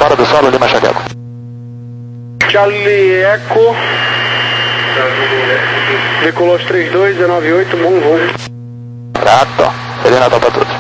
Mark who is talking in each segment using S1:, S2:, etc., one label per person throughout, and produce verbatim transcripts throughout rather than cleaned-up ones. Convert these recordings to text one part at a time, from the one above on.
S1: fora do solo, Lima Charlie Eco.
S2: Charlie Eco. Decolou trinta e dois, dezenove oito, bom voo.
S1: Prato. Feliz Natal pra todos.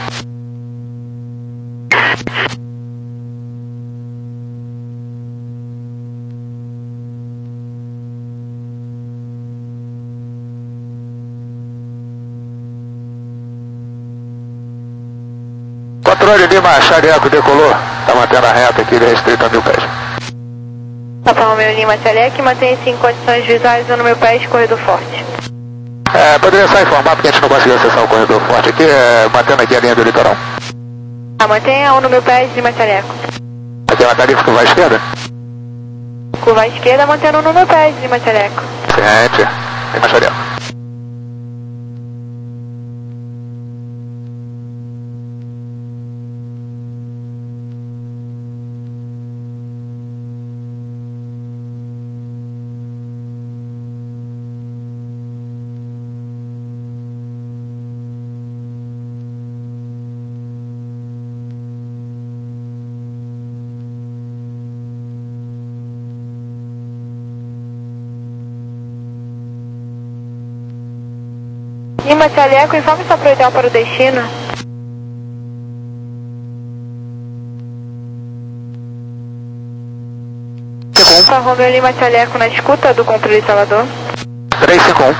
S1: Controle Lima Charlie Eco, decolou. Tá mantendo a reta aqui, restrito a mil pés.
S3: Papa Romeo Lima Charlie Eco, mantenha-se em condições visuais no meu pés, corredor forte.
S1: É, poderia só informar porque a gente não conseguiu acessar o corredor forte aqui, é, mantendo aqui a linha do litoral.
S3: Ah, mantenha um no meu pés, Lima Charlie Eco.
S1: Aqui é uma tarifa curva à esquerda?
S3: Curva à esquerda, mantendo um no meu pés, Lima Charlie Eco.
S1: Ciente, Lima Charlie Eco.
S3: Lima Charlie Eco, informe sua proideal para o destino. Papa Romeo Lima Charlie Eco na escuta do controle Salvador.
S1: três cinco um.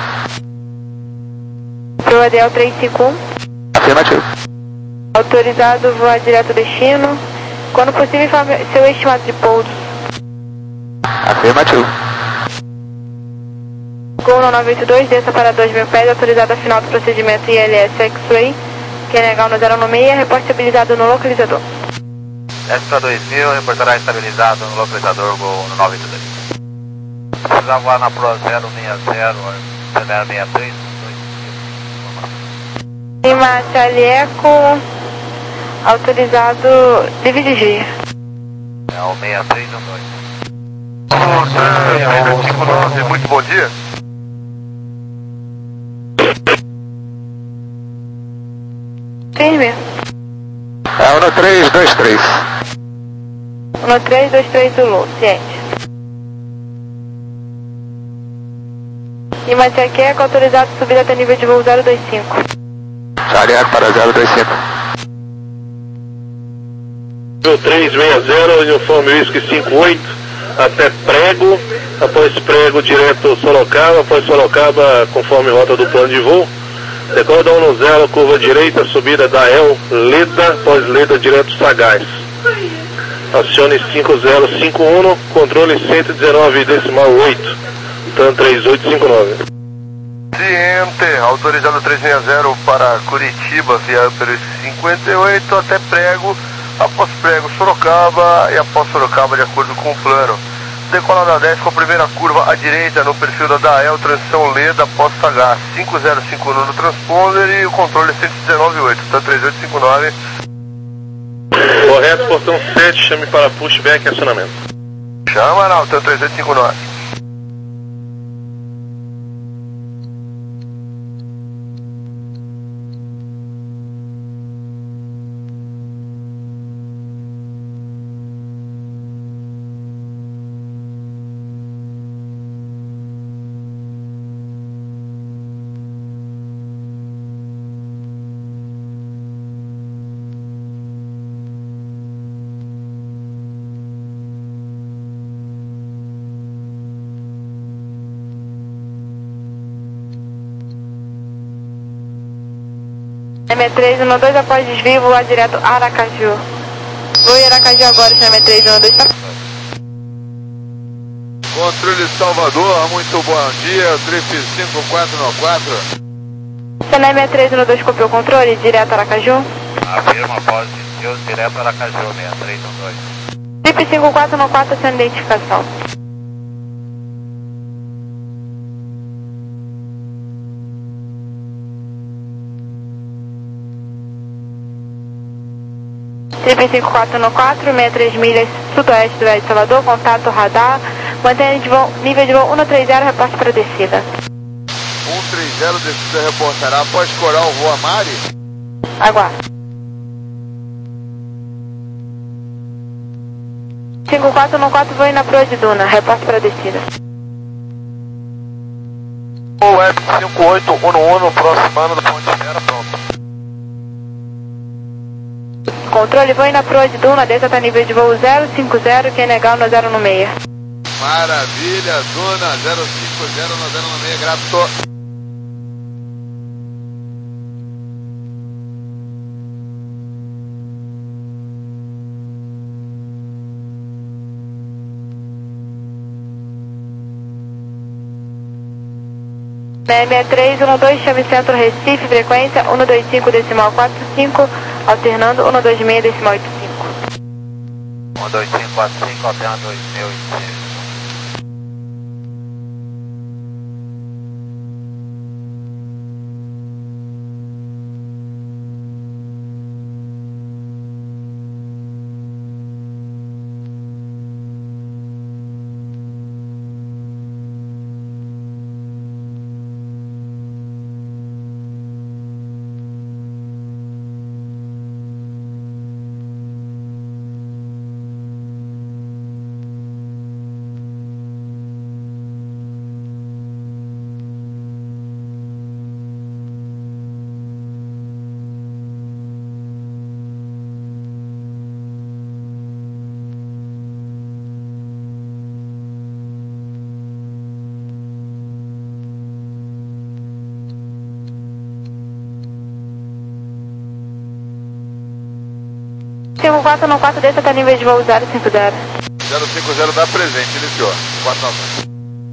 S3: Proideal três cinco um.
S1: Afirmativo.
S3: Autorizado voar direto ao destino. Quando possível, informe seu estimado de pouso.
S1: Afirmativo.
S3: Gol no nove oito dois, desça para dois mil pés, autorizado a final do procedimento I L S X-Ray. Q N H no zero no meio, reporte estabilizado no localizador.
S4: Extra dois mil, reportará estabilizado no localizador, Gol no nove oito dois. Precisa voar na Pro zero seis zero, zero seis três.
S3: Lima Charlie Eco, autorizado, divide G.
S4: É o seis três um dois. Olá, cinco nove, muito bom dia.
S3: Firme.
S1: É o no três dois três.
S3: No três dois três do Lu, ciente. Lima Charlie Eco, autorizado subir até nível de voo zero dois cinco.
S1: Charlie Eco para zero dois cinco.
S5: três seis zero, uniforme Whisky cinco oito, até Prego, após Prego direto Sorocaba, após Sorocaba conforme rota do plano de voo. Decola da um zero, curva direita, subida da El, Leda, após Leda direto Sagaz. Acione cinco zero cinco um, controle cento e dezenove decimal oito, TAM três oito cinco nove.
S4: Ciente, autorizado três seis zero para Curitiba, via Upper cinquenta e oito até Prego, após Prego Sorocaba e após Sorocaba de acordo com o plano. Decola da dez com a primeira curva à direita no perfil da Dael, transição Leda após Sagaz, cinco zero cinco um no transponder e o controle cento e dezenove oito, TAM três oito cinco nove.
S5: Correto, portão sete, chame para pushback e acionamento.
S4: Chama não, TAM três oito cinco nove.
S3: M três um dois após desvio, voar direto Aracaju. Vou em Aracaju agora, M três um dois.
S4: Controle Salvador, muito bom dia, trip cinco quatro nove quatro.
S3: C N M três um dois copiou o controle, direto Aracaju.
S4: Afirma, após desvio, direto Aracaju, seis três um dois.
S3: Trip cinco quatro nove quatro, sem identificação. Trip cinco quatro nove quatro, sessenta e três milhas sudoeste do Vale de Salvador, contato radar, mantenha de voo, nível de voo um três zero, reporte para descida.
S4: um três zero, descida reportará após Coral Rua Mari.
S3: Aguarde. cinco quatro um quatro, vou ir na proa de Duna, reporte para descida.
S4: O Web cinco oito um um, aproximando do ponto de espera, pronto.
S3: Controle, vou ir na proa de Duna, desça até nível de voo zero cinco zero, quem negar no zero no meio.
S6: Maravilha, Duna zero cinco zero no zero no meio, grato.
S3: seis seis três um dois, chame centro Recife, frequência um dois cinco decimal quatro cinco, alternando um dois seis decimal oito cinco.
S4: um dois cinco quatro cinco, alternando dois seis oito cinco.
S3: cinco quatro um quatro, desça até nível de voo zero cinco zero.
S6: zero cinco zero dá presente, iniciou. quatro nove.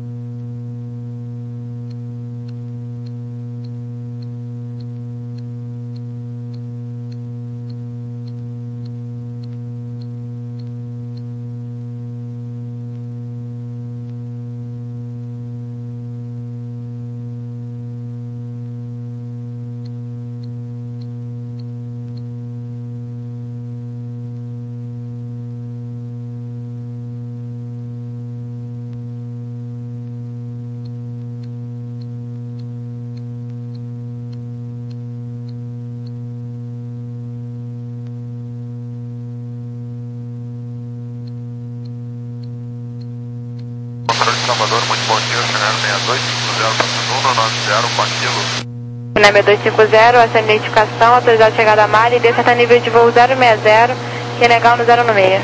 S4: Salvador, muito bom dia, Chanel seis dois cinco zero, passando um nove zero, com aquilo.
S3: Chanel seis dois cinco zero, essa identificação, autorizado a chegada a Mali, desça até nível de voo zero seis zero, quem negar no zero no meio.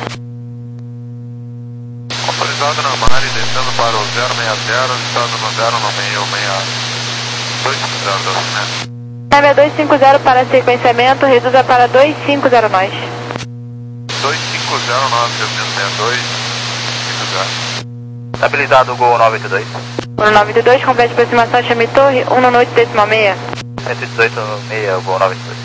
S4: Autorizado na Mali, descendo para o zero seis zero, estando no zero no meio, seis dois cinco zero, da Chanel.
S3: seis dois cinco zero para sequenciamento, reduza para dois cinco zero nós.
S4: dois cinco zero nove, seis dois cinco zero.
S7: Habilitado Gol nove oito dois.
S3: um nove oito dois, complete aproximação, chame torre, um no noite decimal seis.
S7: cento e dezoito seis, Gol nove oito dois.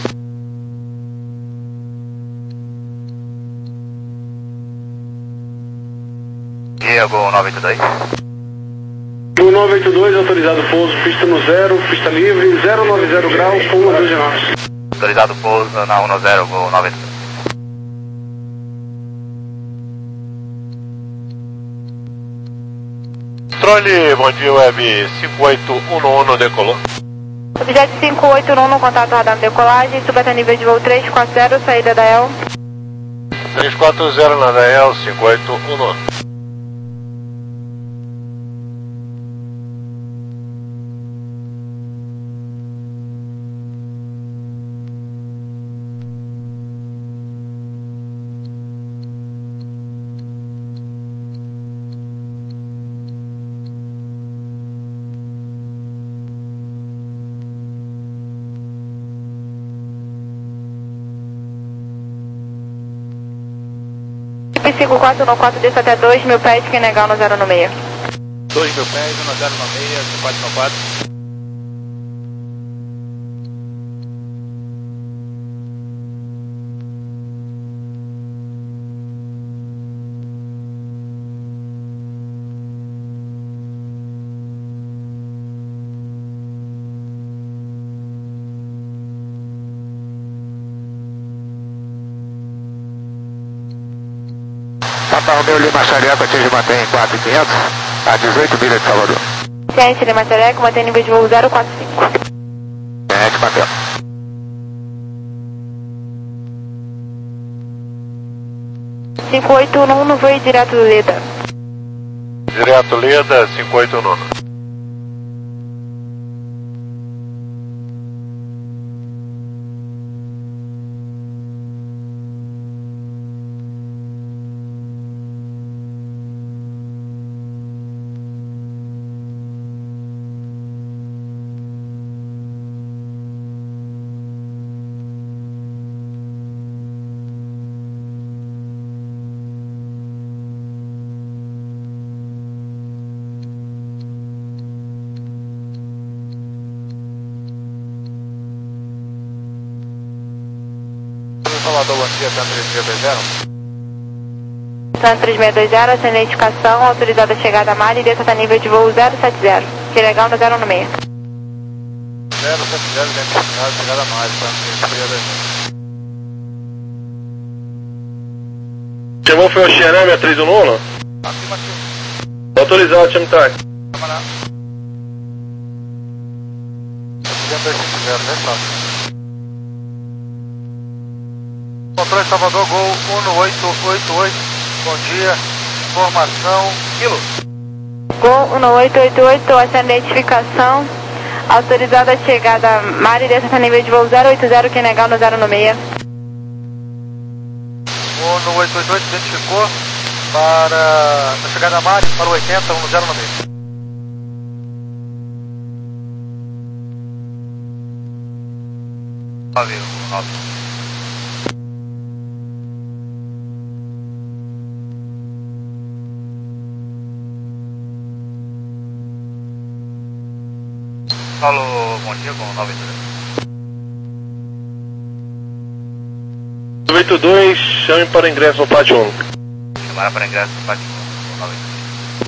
S7: Dia Gol nove oito dois.
S2: O nove oito dois, autorizado pouso, pista no zero, pista livre, zero nove zero graus, com uma doze nós.
S7: Autorizado pouso na um zero, Gol nove oito dois.
S5: Controle, bom dia, Web cinco oito um um, decolou.
S3: Objeto cinco oito um um, contato radar decolagem, suba até nível de voo três quatro zero, saída da E L.
S5: três quatro zero na D L, cinco oito um um.
S3: cinco quatro um quatro, desça até dois mil pés, quem negar no zero no meio.
S7: dois mil pés, um zero no meio, cinco quatro um quatro.
S1: Papa Romeu Lima Xareco, atinge mantém quatro mil e quinhentos, a dezoito milhas de Salvador.
S3: Ciente, Lima Xareco, mantém nível de voo zero quatro cinco.
S1: Ciente, mantém.
S3: cinco oito um um, voo direto do Leda.
S5: Direto Leda, cinco oito um um.
S7: Salvador, bom dia, Santa três seis dois zero.
S3: Santa três seis dois zero, sem identificação, autorizada a chegada a mar e desça até nível de voo zero sete zero. Legal no zero um seis.
S7: zero sete zero, identificado, chegada a mar, Santa três seis dois zero.
S5: Chamou foi o Xereme três um um?
S7: Afirmativo.
S5: Autorizado, chama tá.
S7: Camarada. dois cinco zero, né, Santa? Controle Salvador, Gol um oito oito oito, bom dia, informação, quilo.
S3: Gol um oito oito oito, essa identificação, autorizada a chegada a mar e desça até nível de voo zero oito zero, que é legal no zero um seis.
S7: um oito oito oito identificou para a chegada a mar para o oitenta, um zero seis.
S4: Valeu, alto. Alô, bom dia, com nove
S5: oito dois, chame para ingresso no pátio um.
S4: Chamar para ingresso no pátio um, nove dois.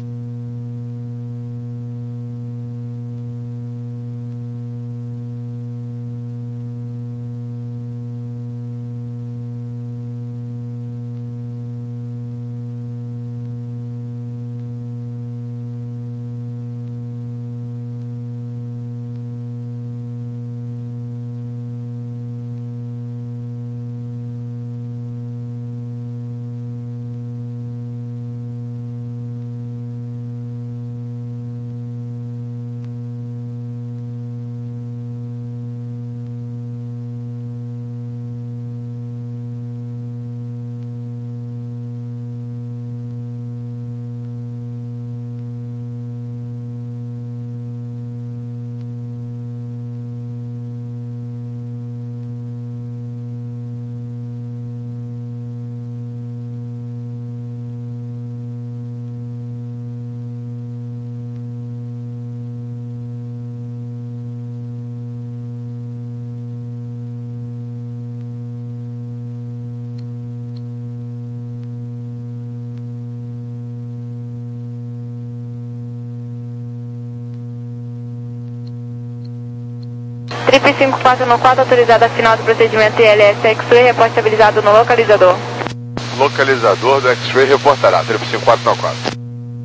S3: Trip cinco quatro um quatro, autorizada a final do procedimento I L S X-Ray, repórter estabilizado no localizador.
S6: Localizador do X-Ray reportará, trip cinco quatro um quatro.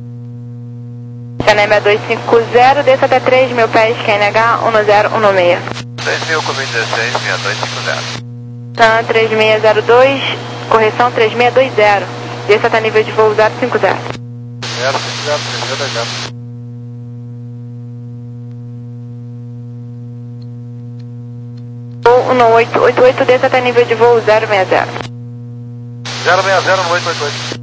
S3: C N M dois cinco zero, desça até três mil pés, Q N H um zero um seis.
S4: três mil, com dezesseis, sessenta e dois cinquenta.
S3: TAM três seis zero dois, correção três seis dois zero, desça até nível de voo zero cinco zero.
S7: zero cinco zero, três zero dois zero.
S3: um oito oito oito, desça até nível de voo zero seis zero.
S7: zero seis zero, um oito oito oito.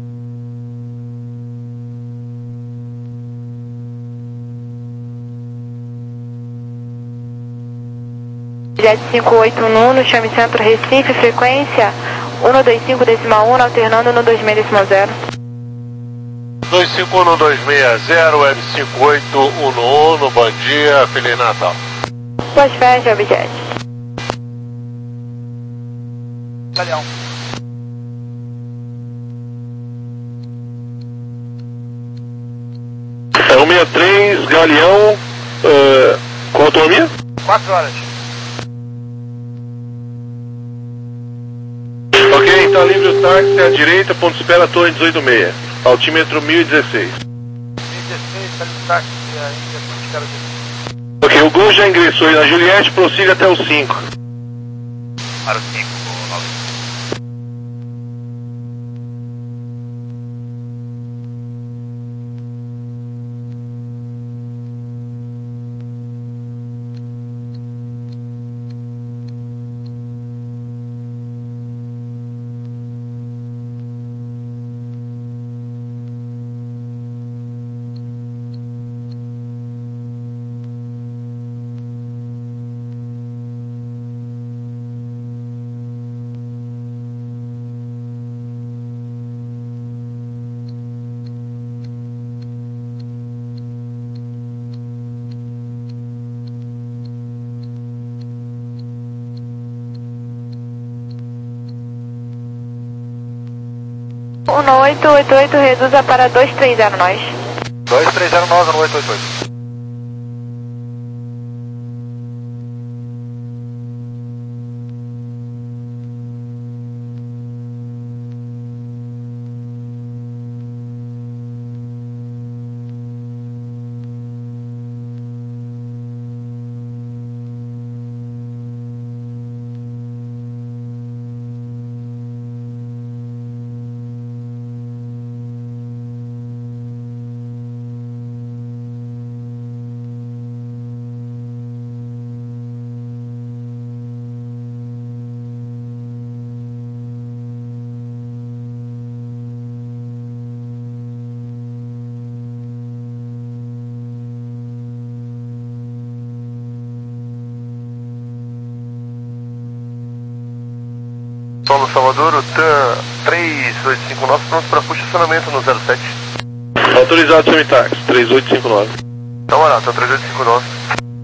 S3: Jet cinco oito um um, no chame Centro Recife, frequência um dois cinco decimal um, alternando no dois seis decimal zero.
S5: dois cinco um dois seis zero, M cinco oito um um, bom dia, Feliz Natal.
S3: Boas festas, objeto.
S7: Galeão.
S5: É um seis três, Galeão, uh, qual a autonomia?
S7: quatro horas.
S5: Ok, então livre o táxi à direita, ponto de espera, torre dezoito seis, altímetro mil e dezesseis.
S7: mil e dezesseis, está no táxi, a injeção de cara de...
S5: Ok, o Gol já ingressou aí na Juliette, prossiga até o cinco.
S4: Para o cinco, nove.
S3: um oito oito oito, reduza para dois três zero nós.
S7: dois três zero nós, um oito oito oito.
S4: Solo Salvador, o TAM três oito cinco nove, pronto para posicionamento no zero sete.
S5: Autorizado semitaxi, três oito cinco nove.
S4: Então, olha lá, TAM três oito cinco nove.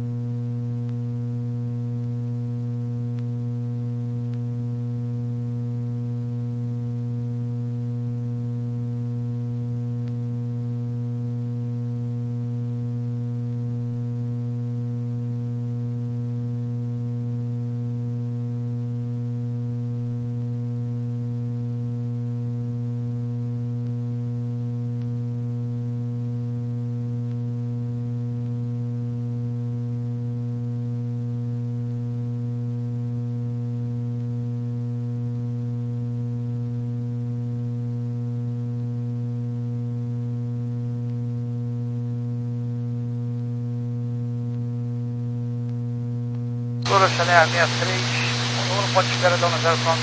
S7: Lula Chanel sessenta e três, um no ponto de espera, dando zero pronto.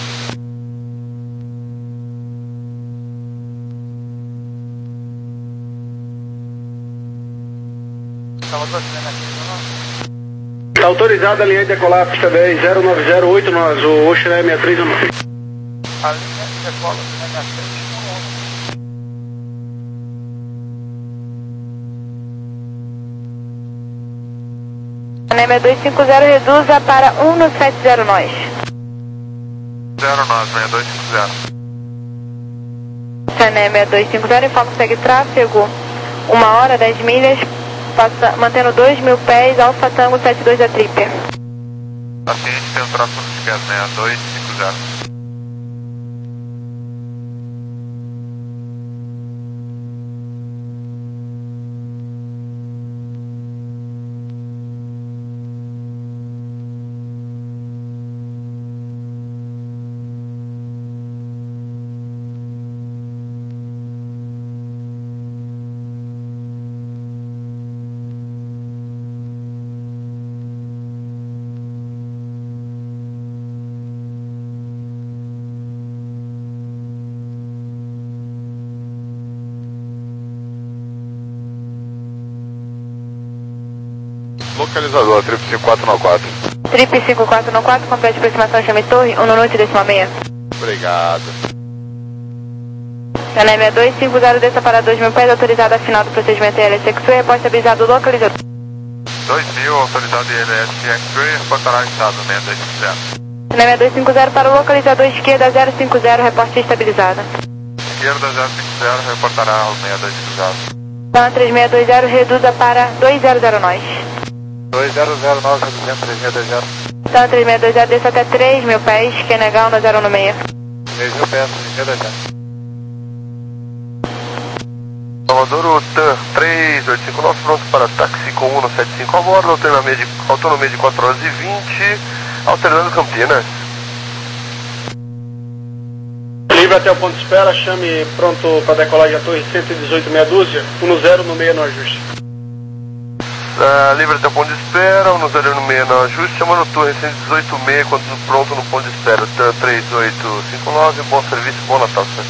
S7: Salvador, Chanel sessenta e três,
S2: Está autorizada a linha de decolar, pista dez, zero nove zero oito nós, o Ocean sessenta e três,
S7: a linha de decola, Chanel sessenta e três, um
S3: Anemia dois cinco zero, reduza para um no sete zero nós.
S4: zero nove seis dois cinco zero.
S3: Anemia dois cinco zero, Fox segue tráfego, uma hora, dez milhas, passa, mantendo dois mil pés, Alfa Tango setenta e dois da Trip.
S4: Assim a gente tem o tráfego esquerdo, né? dois cinco zero.
S6: Localizador, Trip cinco quatro nove quatro.
S3: Trip cinco quatro nove quatro, complete aproximação, chame torre, um no noite décima meia.
S6: Obrigado.
S3: Anemia dois cinco zero, desça para dois mil pés, autorizada a final do procedimento I L S X-Ray, reposta avisado localizador.
S4: dois mil, autorizado I L S X-Ray, reportará estado seis dois cinco zero.
S3: Anemia dois cinco zero para o localizador esquerda zero cinco zero, reporte estabilizada.
S4: Esquerda zero cinco zero, reportará o seis dois cinco zero.
S3: Então três seis dois zero, reduza para dois zero zero nós.
S7: dois zero zero nove, reduzindo três seis dois zero.
S3: Então três seis dois zero, desça até três mil pés, que é legal no zero um seis.
S7: três mil pés, três seis dois zero.
S4: Salvador, o TAM três oito cinco nove, pronto para táxi com um no sete cinco a bordo, autonomia de, autonomia de quatro horas e vinte, alternando Campinas.
S2: Livre até o ponto de espera, chame pronto para decolagem a torre cento e dezoito meia dúzia, um no zero no meio no ajuste.
S4: Uh, livre até o ponto de espera, um no zero no meio no ajuste, chamando torre cento e dezoito meia, quando pronto no ponto de espera, TAM três oito cinco nove, bom serviço, bom Natal, senhor.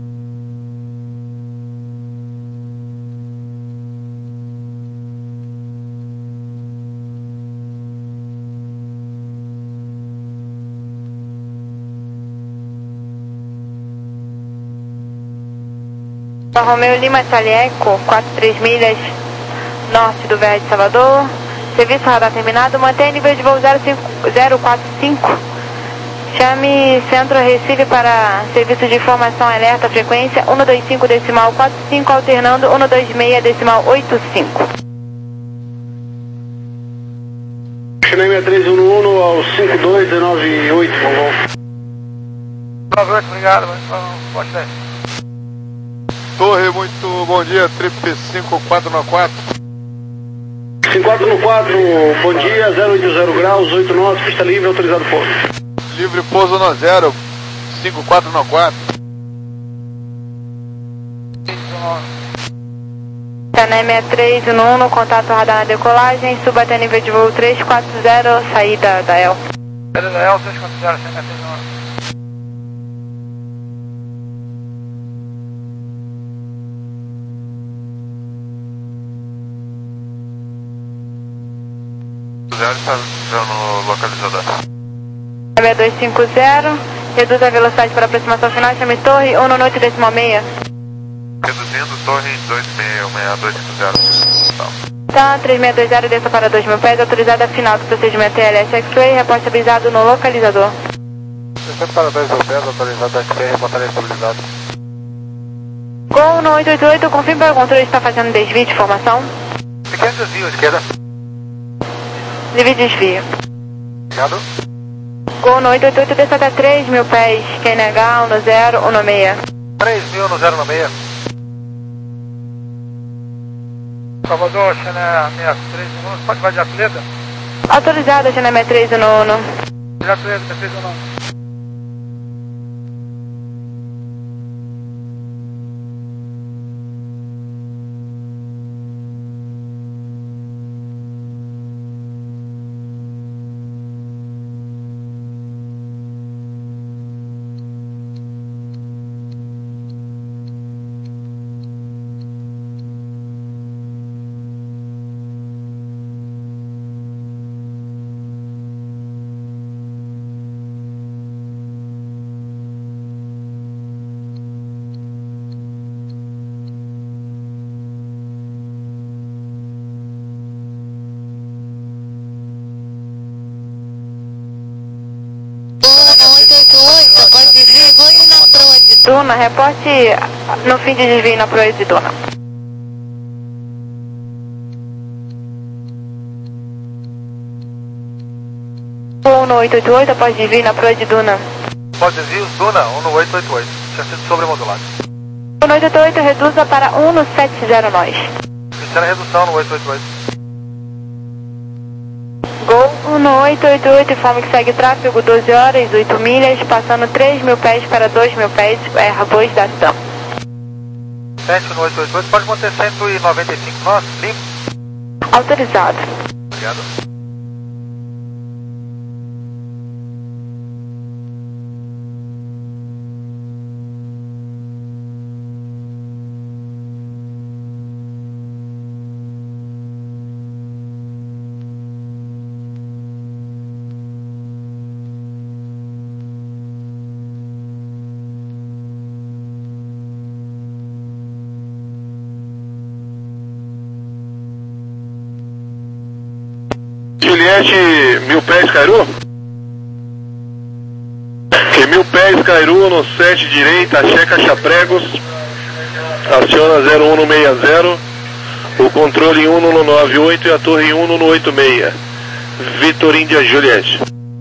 S3: Romeu Lima Salieco, quatro três milhas, norte do V R de Salvador. Serviço radar terminado, mantém nível de voo zero quatro cinco, Chame Centro Recife para serviço de informação alerta frequência um dois cinco decimal quatro cinco alternando um dois seis decimal oito cinco.
S2: Chennai seis três um um ao cinco dois nove oito, por favor.
S7: nove oito, obrigado, pode ser.
S6: Torre, muito bom dia, Trip cinco quatro nove quatro.
S2: cinco quatro nove quatro, bom dia, zero oito zero graus, oito nove, pista livre, autorizado pouso.
S6: Livre pouso no zero, cinco quatro nove quatro.
S3: Chennai seis três um um, contato radar na decolagem, suba até nível de voo três quatro zero, saída da E L.
S7: Saída da E L, três quatro zero, Chennai três um um.
S4: Zero está no localizador.
S3: seis dois cinco zero, reduz a velocidade para aproximação final, chame torre um oito decimal seis.
S4: Reduzindo, torre dois seis seis dois cinco zero.
S3: Tá, três seis dois zero, desça para dois mil pés, autorizada final do procedimento T L S X-Ray, reporte habilitado no localizador.
S7: Descendo para dois mil pés, autorizado X-Ray, reportaria estabilizado.
S3: Gol no oito oito oito, confirme para o controle, está fazendo desvio de formação.
S7: Pequeno desvio, esquerda.
S3: Livre desvio.
S7: Obrigado.
S3: Gol no oito oito oito, desça até três mil pés, Q N H um zero um seis.
S7: três mil no zero seis. Salvador, Chennai seis três um um, pode invadir a pileta?
S3: Autorizada, Chennai seis três um um.
S7: Já pileta, seis três um um.
S3: oito oito oito, após desvio, vou ir na proa de Duna, reporte no fim de desvio na proa de Duna. um no oito oito oito, após desvio na proa de Duna.
S7: Após desvio, Duna, um no oito oito oito, tinha sido sobremodulado.
S3: um no oito oito oito, reduza para um no sete zero nós.
S7: Fizeram a redução no oito oito oito.
S3: Gol um no oito oito oito, informe que segue tráfego doze horas, oito milhas, passando três mil pés para dois mil pés, erra dois da ação.
S7: sete no oito oito oito, pode manter cento e noventa e cinco nós, limpo.
S3: Autorizado.
S7: Obrigado.
S5: Juliette, mil pés, Cairu? Que mil pés, Cairu, no sete direita, checa chapregos, aciona zero um no seis zero, o controle um no nove oito e a torre um no oito seis. Vitor Índia Juliette.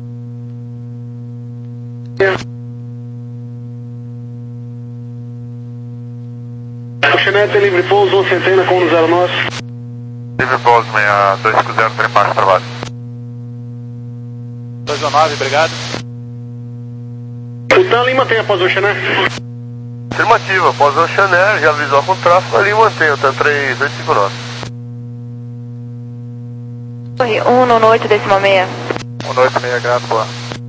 S2: O Chennai tem livre pouso, uma centena com um zero nove.
S4: Livre pouso seis dois cinco zero, trem baixo, trabalho.
S7: dois nove, obrigado.
S2: O Tan Lima tem após o Chennai?
S4: Afirmativa, após o Chennai, já visual com tráfego ali, mantém o T três dois cinco nove.
S3: Torre um no oito decimal seis.
S7: um no oito seis, grato, boa.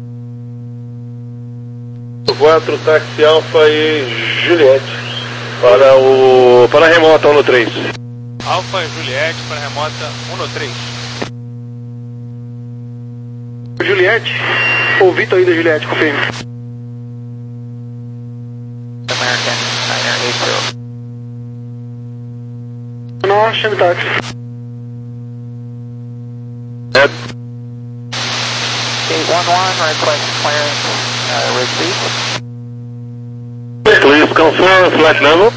S5: quatro, táxi Alfa e Juliette. Para o. Para a remota um no três.
S8: Alfa e Juliette para remota um no três.
S2: Juliette? Ou Vitor ainda Juliette, confirme.
S7: American, nine eight two.
S2: Não, chame táxi.
S5: É.
S7: eight one one, right place, clearance. uh, receive.
S5: Please confirm flight level.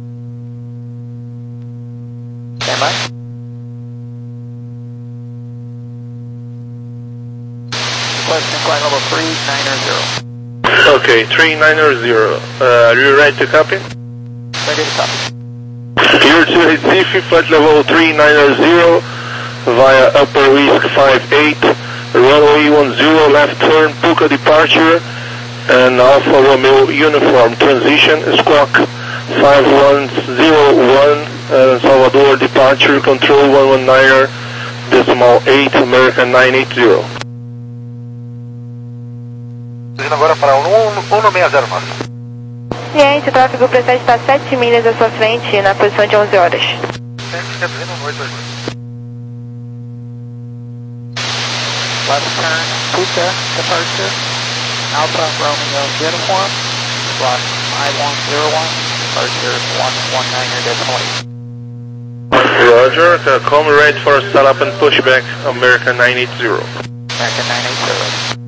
S7: Stand by. Requesting flight level three nine zero.
S5: Okay, three nine zero. Uh, are you ready to copy?
S7: Ready to copy.
S5: Here to Recife, flight level three nine zero via Upper Risk five eight, runway one zero, left turn, Puka departure, and Alpha Romeo uniform, transition, squawk five one zero one, uh, Salvador departure, control one one niner, decimal eight, American nine eight zero.
S7: Agora para um um seis zero, nossa.
S3: Ciente, o tráfego presente está sete milhas à sua frente, na posição de onze horas.
S7: Left turn, Puka, departure, Alpha Romeo uniform, squawk five one zero one, departure one one niner decimal eight.
S5: Roger, uh, come ready for startup and pushback, American nine eight zero.
S7: American nine eight zero.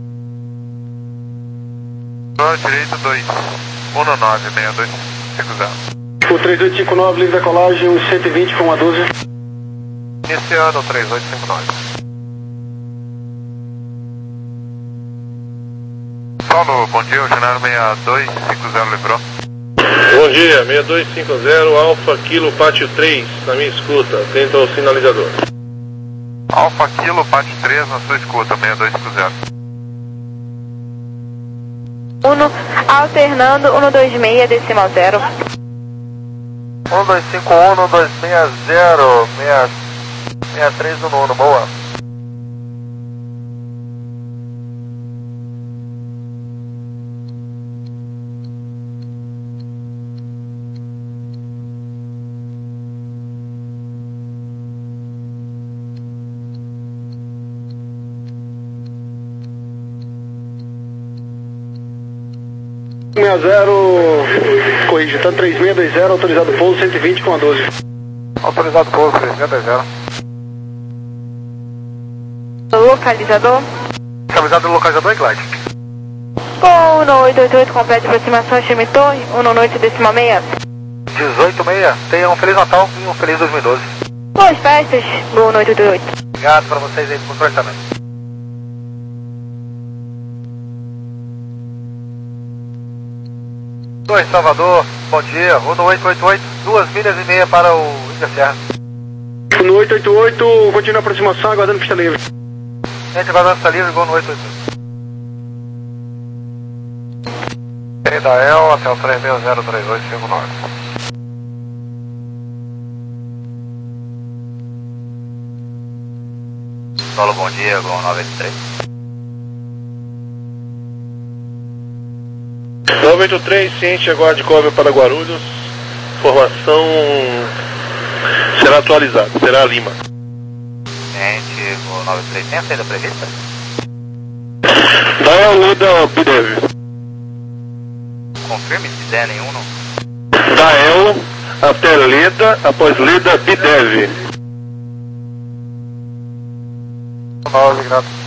S4: Direito dois, um nove seis dois cinco zero.
S2: O três oito cinco nove, livre da colagem, um cento e vinte com uma doze.
S4: Iniciando três oito cinco nove. Paulo, bom dia, o Janeiro seis dois cinco zero lembrou.
S5: Bom dia, seis dois cinco zero, Alfa Kilo Pátio três, na minha escuta, atento ao sinalizador.
S4: Alfa Kilo Pátio três na sua escuta, seis dois cinco zero.
S3: Uno, alternando, um dois seis, decimal zero.
S7: um dois cinco um, um dois seis zero, seis três no nono, boa.
S2: seis zero, corrige, tá três seis dois zero, autorizado pouso cento e vinte com a doze.
S7: Autorizado pouso três seis dois zero.
S3: Localizador.
S7: Localizado no localizador e glide.
S3: Com um oito oito oito, complete aproximação, chame torre, um oito decimal seis.
S7: dezoito seis, tenha um Feliz Natal e um Feliz dois mil e doze.
S3: Boas festas, um oito oito oito.
S7: Obrigado para vocês aí por controle também. Oi, Salvador, bom dia, um oito oito oito, duas milhas e meia para o Ilha Serra.
S2: No oito oito oito, continua a aproximação, aguardando pista livre.
S7: Gente, aguardando pista livre, igual no oito oito oito. Da El até o três seis zero três oito cinco nove. Solo, bom dia, Gol nove oito três.
S5: nove oito três, ciente, aguarde cover para Guarulhos. Formação será atualizada, será Lima.
S7: Ciente, Gol nove oito três, tem a saída prevista?
S5: Da Leda Bidev.
S7: Confirme se der nenhum, não?
S5: Da El até Leda, após Leda Bidev.
S7: nove, grato.